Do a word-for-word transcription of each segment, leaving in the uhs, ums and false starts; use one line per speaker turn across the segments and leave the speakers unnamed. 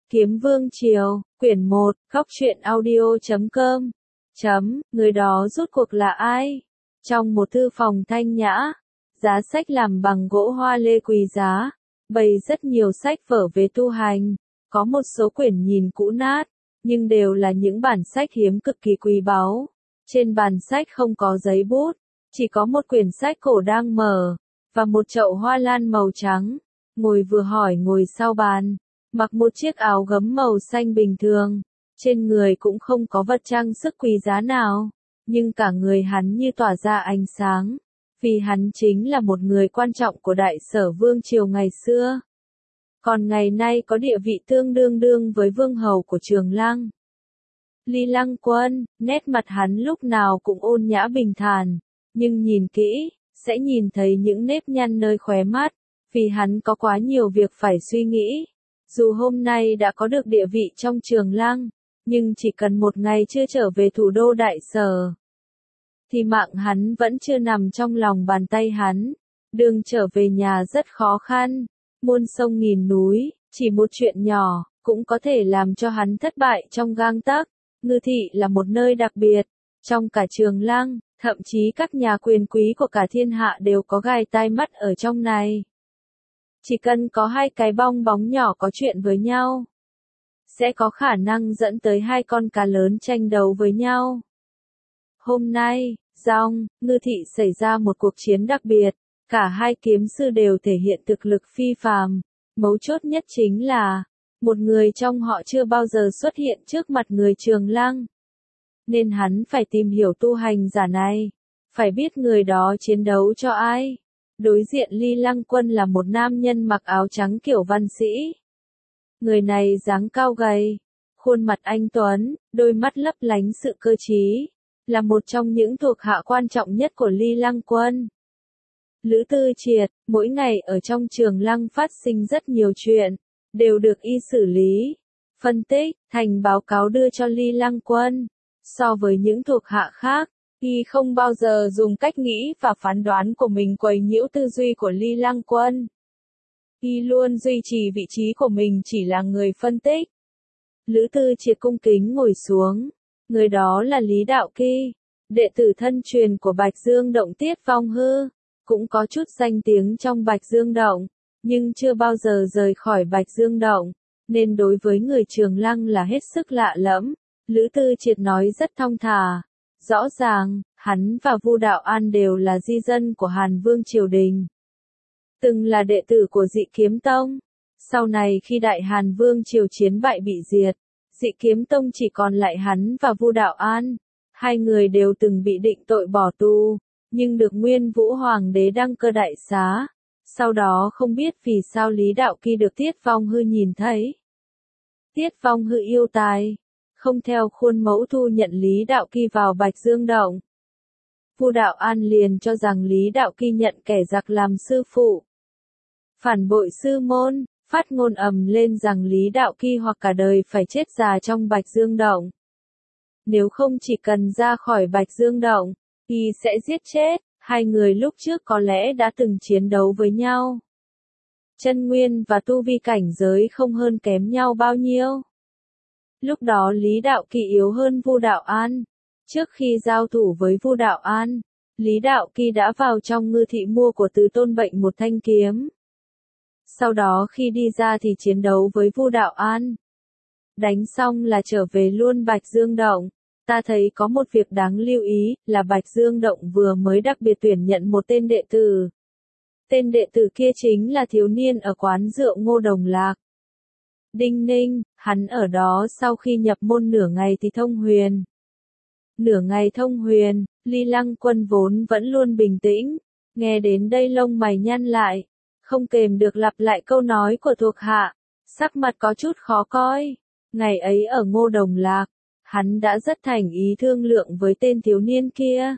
Kiếm Vương Triều, quyển một, góc truyện audio chấm com. Chấm, người đó rốt cuộc là ai? Trong một thư phòng thanh nhã, giá sách làm bằng gỗ hoa lê quý giá, bày rất nhiều sách vở về tu hành, có một số quyển nhìn cũ nát, nhưng đều là những bản sách hiếm cực kỳ quý báu. Trên bàn sách không có giấy bút, chỉ có một quyển sách cổ đang mở, và một chậu hoa lan màu trắng, ngồi vừa hỏi ngồi sau bàn. Mặc một chiếc áo gấm màu xanh bình thường, trên người cũng không có vật trang sức quý giá nào, nhưng cả người hắn như tỏa ra ánh sáng, vì hắn chính là một người quan trọng của Đại Sở Vương Triều ngày xưa. Còn ngày nay có địa vị tương đương đương với vương hầu của Trường Lăng. Ly Lăng Quân, nét mặt hắn lúc nào cũng ôn nhã bình thản, nhưng nhìn kỹ, sẽ nhìn thấy những nếp nhăn nơi khóe mắt, vì hắn có quá nhiều việc phải suy nghĩ. Dù hôm nay đã có được địa vị trong Trường Lăng, nhưng chỉ cần một ngày chưa trở về thủ đô Đại Sở, thì mạng hắn vẫn chưa nằm trong lòng bàn tay hắn. Đường trở về nhà rất khó khăn, muôn sông nghìn núi, chỉ một chuyện nhỏ, cũng có thể làm cho hắn thất bại trong gang tấc. Ngư thị là một nơi đặc biệt, trong cả Trường Lăng, thậm chí các nhà quyền quý của cả thiên hạ đều có gai tai mắt ở trong này. Chỉ cần có hai cái bong bóng nhỏ có chuyện với nhau, sẽ có khả năng dẫn tới hai con cá lớn tranh đấu với nhau. Hôm nay, Dong, Ngư thị xảy ra một cuộc chiến đặc biệt, cả hai kiếm sư đều thể hiện thực lực phi phàm, mấu chốt nhất chính là, một người trong họ chưa bao giờ xuất hiện trước mặt người Trường Lăng. Nên hắn phải tìm hiểu tu hành giả này, phải biết người đó chiến đấu cho ai. Đối diện Ly Lăng Quân là một nam nhân mặc áo trắng kiểu văn sĩ. Người này dáng cao gầy, khuôn mặt anh tuấn, đôi mắt lấp lánh sự cơ trí, là một trong những thuộc hạ quan trọng nhất của Ly Lăng Quân. Lữ Tư Triệt, mỗi ngày ở trong Trường Lăng phát sinh rất nhiều chuyện, đều được y xử lý, phân tích, thành báo cáo đưa cho Ly Lăng Quân. So với những thuộc hạ khác, y không bao giờ dùng cách nghĩ và phán đoán của mình quấy nhiễu tư duy của Ly Lăng Quân. Y luôn duy trì vị trí của mình chỉ là người phân tích. Lữ Tư Triệt cung kính ngồi xuống. Người đó là Lý Đạo Kỳ, đệ tử thân truyền của Bạch Dương Động Tiết Phong Hư, cũng có chút danh tiếng trong Bạch Dương Động, nhưng chưa bao giờ rời khỏi Bạch Dương Động, nên đối với người Trường Lăng là hết sức lạ lẫm. Lữ Tư Triệt nói rất thong thả. Rõ ràng, hắn và Vu Đạo An đều là di dân của Hàn Vương triều đình. Từng là đệ tử của Dị Kiếm Tông. Sau này khi Đại Hàn Vương triều chiến bại bị diệt, Dị Kiếm Tông chỉ còn lại hắn và Vu Đạo An. Hai người đều từng bị định tội bỏ tù, nhưng được Nguyên Vũ Hoàng đế đăng cơ đại xá. Sau đó không biết vì sao Lý Đạo Kỳ được Tiết Phong Hư nhìn thấy. Tiết Phong Hư yêu tài, không theo khuôn mẫu thu nhận Lý Đạo Kỳ vào Bạch Dương Động. Vu Đạo An liền cho rằng Lý Đạo Kỳ nhận kẻ giặc làm sư phụ, phản bội sư môn, phát ngôn ầm lên rằng Lý Đạo Kỳ hoặc cả đời phải chết già trong Bạch Dương Động. Nếu không chỉ cần ra khỏi Bạch Dương Động, y sẽ giết chết. Hai người lúc trước có lẽ đã từng chiến đấu với nhau. Chân nguyên và tu vi cảnh giới không hơn kém nhau bao nhiêu. Lúc đó Lý Đạo Kỳ yếu hơn Vu Đạo An. Trước khi giao thủ với Vu Đạo An, Lý Đạo Kỳ đã vào trong Ngư thị mua của Tứ Tôn Bệnh một thanh kiếm. Sau đó khi đi ra thì chiến đấu với Vu Đạo An. Đánh xong là trở về luôn Bạch Dương Động. Ta thấy có một việc đáng lưu ý, là Bạch Dương Động vừa mới đặc biệt tuyển nhận một tên đệ tử. Tên đệ tử kia chính là thiếu niên ở quán rượu Ngô Đồng Lạc. Đinh ninh, hắn ở đó sau khi nhập môn nửa ngày thì thông huyền. Nửa ngày thông huyền, Ly Lăng Quân vốn vẫn luôn bình tĩnh, nghe đến đây lông mày nhăn lại, không kềm được lặp lại câu nói của thuộc hạ, sắc mặt có chút khó coi. Ngày ấy ở Ngô Đồng Lạc, hắn đã rất thành ý thương lượng với tên thiếu niên kia.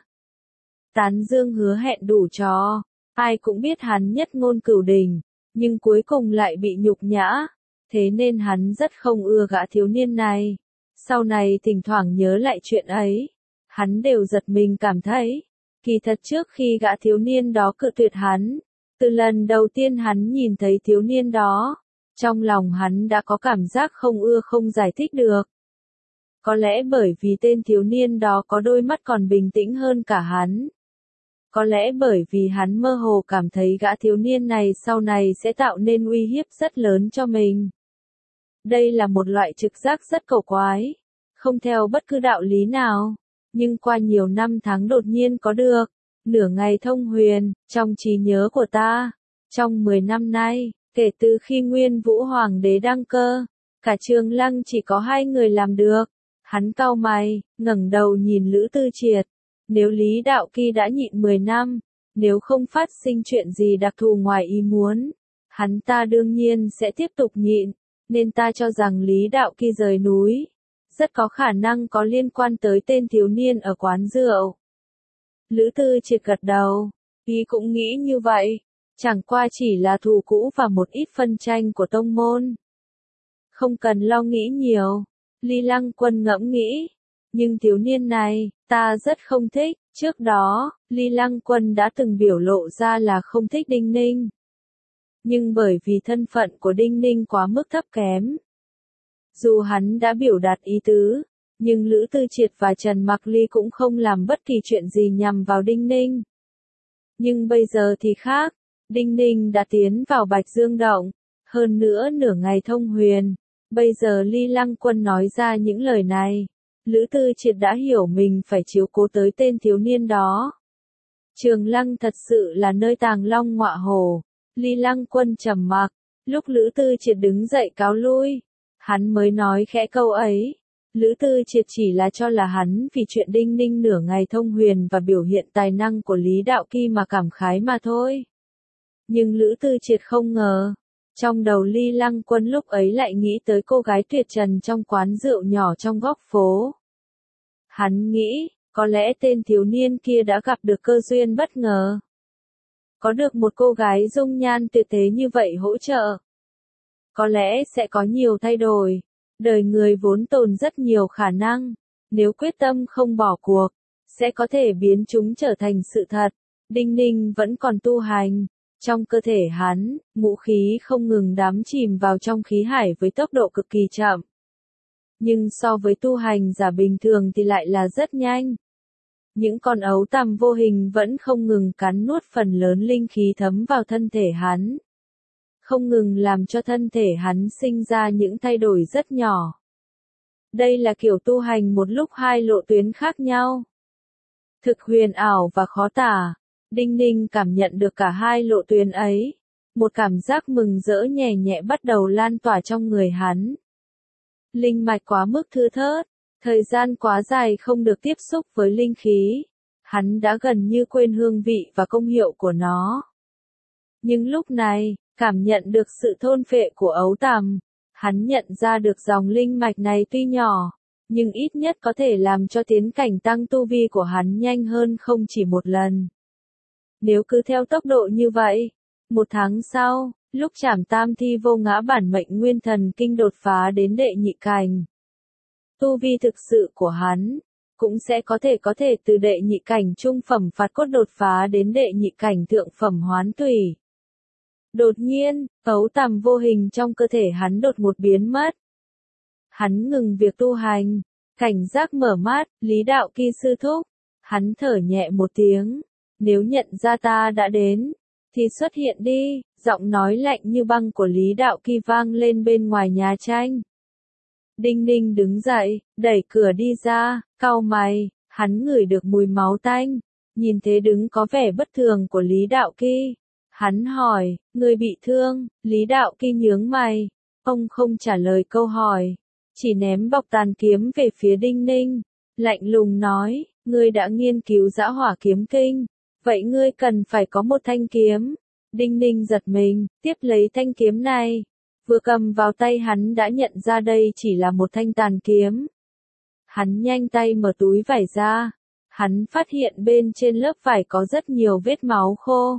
Tán dương hứa hẹn đủ trò, ai cũng biết hắn nhất ngôn cửu đình, nhưng cuối cùng lại bị nhục nhã, thế nên hắn rất không ưa gã thiếu niên này. Sau này thỉnh thoảng nhớ lại chuyện ấy, hắn đều giật mình cảm thấy, kỳ thật trước khi gã thiếu niên đó cự tuyệt hắn, từ lần đầu tiên hắn nhìn thấy thiếu niên đó, Trong lòng hắn đã có cảm giác không ưa không giải thích được. Có lẽ bởi vì tên thiếu niên đó có đôi mắt còn bình tĩnh hơn cả hắn. Có lẽ bởi vì hắn mơ hồ cảm thấy gã thiếu niên này sau này sẽ tạo nên uy hiếp rất lớn cho mình. Đây là một loại trực giác rất cầu quái, không theo bất cứ đạo lý nào, nhưng qua nhiều năm tháng đột nhiên có được, nửa ngày thông huyền, trong trí nhớ của ta, trong mười năm nay, kể từ khi Nguyên Vũ Hoàng đế đăng cơ, cả Trường Lăng chỉ có hai người làm được. Hắn cau mày, ngẩng đầu nhìn Lữ Tư Triệt. Nếu Lý Đạo Kỳ đã nhịn mười năm, nếu không phát sinh chuyện gì đặc thù ngoài ý muốn, hắn ta đương nhiên sẽ tiếp tục nhịn, nên ta cho rằng Lý Đạo Kỳ rời núi, rất có khả năng có liên quan tới tên thiếu niên ở quán rượu. Lữ Tư Triệt gật đầu, ý cũng nghĩ như vậy, chẳng qua chỉ là thù cũ và một ít phân tranh của tông môn. Không cần lo nghĩ nhiều, Ly Lăng Quân ngẫm nghĩ, nhưng thiếu niên này, ta rất không thích, trước đó, Ly Lăng Quân đã từng biểu lộ ra là không thích Đinh Ninh. Nhưng bởi vì thân phận của Đinh Ninh quá mức thấp kém. Dù hắn đã biểu đạt ý tứ, nhưng Lữ Tư Triệt và Trần Mặc Ly cũng không làm bất kỳ chuyện gì nhằm vào Đinh Ninh. Nhưng bây giờ thì khác, Đinh Ninh đã tiến vào Bạch Dương Động, hơn nữa nửa ngày thông huyền. Bây giờ Ly Lăng Quân nói ra những lời này, Lữ Tư Triệt đã hiểu mình phải chiếu cố tới tên thiếu niên đó. Trường Lăng thật sự là nơi tàng long ngọa hổ. Ly Lăng Quân trầm mặc, lúc Lữ Tư Triệt đứng dậy cáo lui, hắn mới nói khẽ câu ấy. Lữ Tư Triệt chỉ là cho là hắn vì chuyện Đinh Ninh nửa ngày thông huyền và biểu hiện tài năng của Lý Đạo Kỳ mà cảm khái mà thôi. Nhưng Lữ Tư Triệt không ngờ, trong đầu Ly Lăng Quân lúc ấy lại nghĩ tới cô gái tuyệt trần trong quán rượu nhỏ trong góc phố. Hắn nghĩ, có lẽ tên thiếu niên kia đã gặp được cơ duyên bất ngờ. Có được một cô gái dung nhan tuyệt thế như vậy hỗ trợ. Có lẽ sẽ có nhiều thay đổi. Đời người vốn tồn rất nhiều khả năng. Nếu quyết tâm không bỏ cuộc, sẽ có thể biến chúng trở thành sự thật. Đinh Ninh vẫn còn tu hành. Trong cơ thể hắn, ngũ khí không ngừng đắm chìm vào trong khí hải với tốc độ cực kỳ chậm. Nhưng so với tu hành giả bình thường thì lại là rất nhanh. Những con ấu tằm vô hình vẫn không ngừng cắn nuốt phần lớn linh khí thấm vào thân thể hắn. Không ngừng làm cho thân thể hắn sinh ra những thay đổi rất nhỏ. Đây là kiểu tu hành một lúc hai lộ tuyến khác nhau. Thực huyền ảo và khó tả. Đinh Ninh cảm nhận được cả hai lộ tuyến ấy. Một cảm giác mừng rỡ nhẹ nhẹ bắt đầu lan tỏa trong người hắn. Linh mạch quá mức thưa thớt. Thời gian quá dài không được tiếp xúc với linh khí. Hắn đã gần như quên hương vị và công hiệu của nó. Nhưng lúc này, cảm nhận được sự thôn phệ của ấu tằm. Hắn nhận ra được dòng linh mạch này tuy nhỏ, nhưng ít nhất có thể làm cho tiến cảnh tăng tu vi của hắn nhanh hơn không chỉ một lần. Nếu cứ theo tốc độ như vậy, một tháng sau, lúc Trảm Tam Thi vô ngã bản mệnh nguyên thần kinh đột phá đến đệ nhị cảnh. Tu vi thực sự của hắn, cũng sẽ có thể có thể từ đệ nhị cảnh trung phẩm phạt cốt đột phá đến đệ nhị cảnh thượng phẩm hoán tùy. Đột nhiên, ấu tằm vô hình trong cơ thể hắn đột một biến mất. Hắn ngừng việc tu hành, cảnh giác mở mắt, Lý Đạo Kỳ sư thúc. Hắn thở nhẹ một tiếng, nếu nhận ra ta đã đến, thì xuất hiện đi, giọng nói lạnh như băng của Lý Đạo Kỳ vang lên bên ngoài nhà tranh. Đinh Ninh đứng dậy, đẩy cửa đi ra, cau mày, hắn ngửi được mùi máu tanh, nhìn thế đứng có vẻ bất thường của Lý Đạo Kỳ. Hắn hỏi, người bị thương, Lý Đạo Kỳ nhướng mày, ông không trả lời câu hỏi, chỉ ném bọc tàn kiếm về phía Đinh Ninh, lạnh lùng nói, ngươi đã nghiên cứu Dã Hỏa Kiếm Kinh, vậy ngươi cần phải có một thanh kiếm. Đinh Ninh giật mình, tiếp lấy thanh kiếm này, vừa cầm vào tay hắn đã nhận ra đây chỉ là một thanh tàn kiếm. Hắn nhanh tay mở túi vải ra, hắn phát hiện bên trên lớp vải có rất nhiều vết máu khô.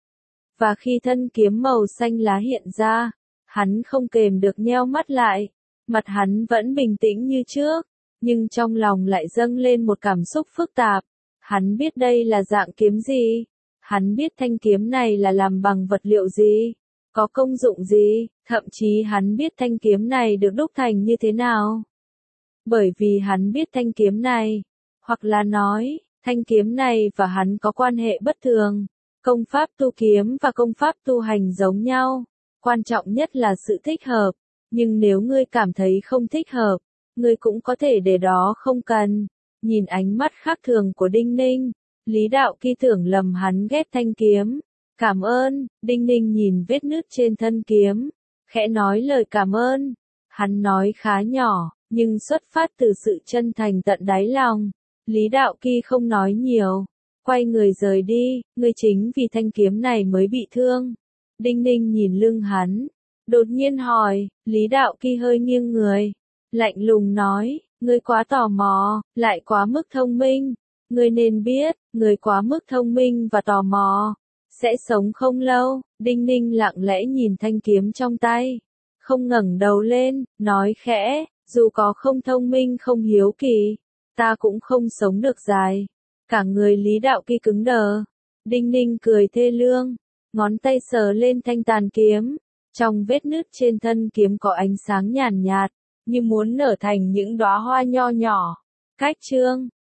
Và khi thân kiếm màu xanh lá hiện ra, hắn không kềm được nheo mắt lại, mặt hắn vẫn bình tĩnh như trước, nhưng trong lòng lại dâng lên một cảm xúc phức tạp. Hắn biết đây là dạng kiếm gì, hắn biết thanh kiếm này là làm bằng vật liệu gì, có công dụng gì, thậm chí hắn biết thanh kiếm này được đúc thành như thế nào. Bởi vì hắn biết thanh kiếm này, hoặc là nói, thanh kiếm này và hắn có quan hệ bất thường. Công pháp tu kiếm và công pháp tu hành giống nhau, quan trọng nhất là sự thích hợp, nhưng nếu ngươi cảm thấy không thích hợp, ngươi cũng có thể để đó không cần. Nhìn ánh mắt khác thường của Đinh Ninh, Lý Đạo Kỳ tưởng lầm hắn ghét thanh kiếm. Cảm ơn, Đinh Ninh nhìn vết nứt trên thân kiếm, khẽ nói lời cảm ơn. Hắn nói khá nhỏ, nhưng xuất phát từ sự chân thành tận đáy lòng. Lý Đạo Kỳ không nói nhiều, quay người rời đi, ngươi chính vì thanh kiếm này mới bị thương. Đinh Ninh nhìn lưng hắn, đột nhiên hỏi, Lý Đạo Kỳ hơi nghiêng người, lạnh lùng nói, ngươi quá tò mò, lại quá mức thông minh. Ngươi nên biết, ngươi quá mức thông minh và tò mò, sẽ sống không lâu. Đinh Ninh lặng lẽ nhìn thanh kiếm trong tay, không ngẩng đầu lên, nói khẽ, dù có không thông minh không hiếu kỳ, ta cũng không sống được dài. Cả người Lý Đạo Kỳ cứng đờ. Đinh Ninh cười thê lương, ngón tay sờ lên thanh tàn kiếm, trong vết nứt trên thân kiếm có ánh sáng nhàn nhạt, như muốn nở thành những đóa hoa nho nhỏ. Cách chương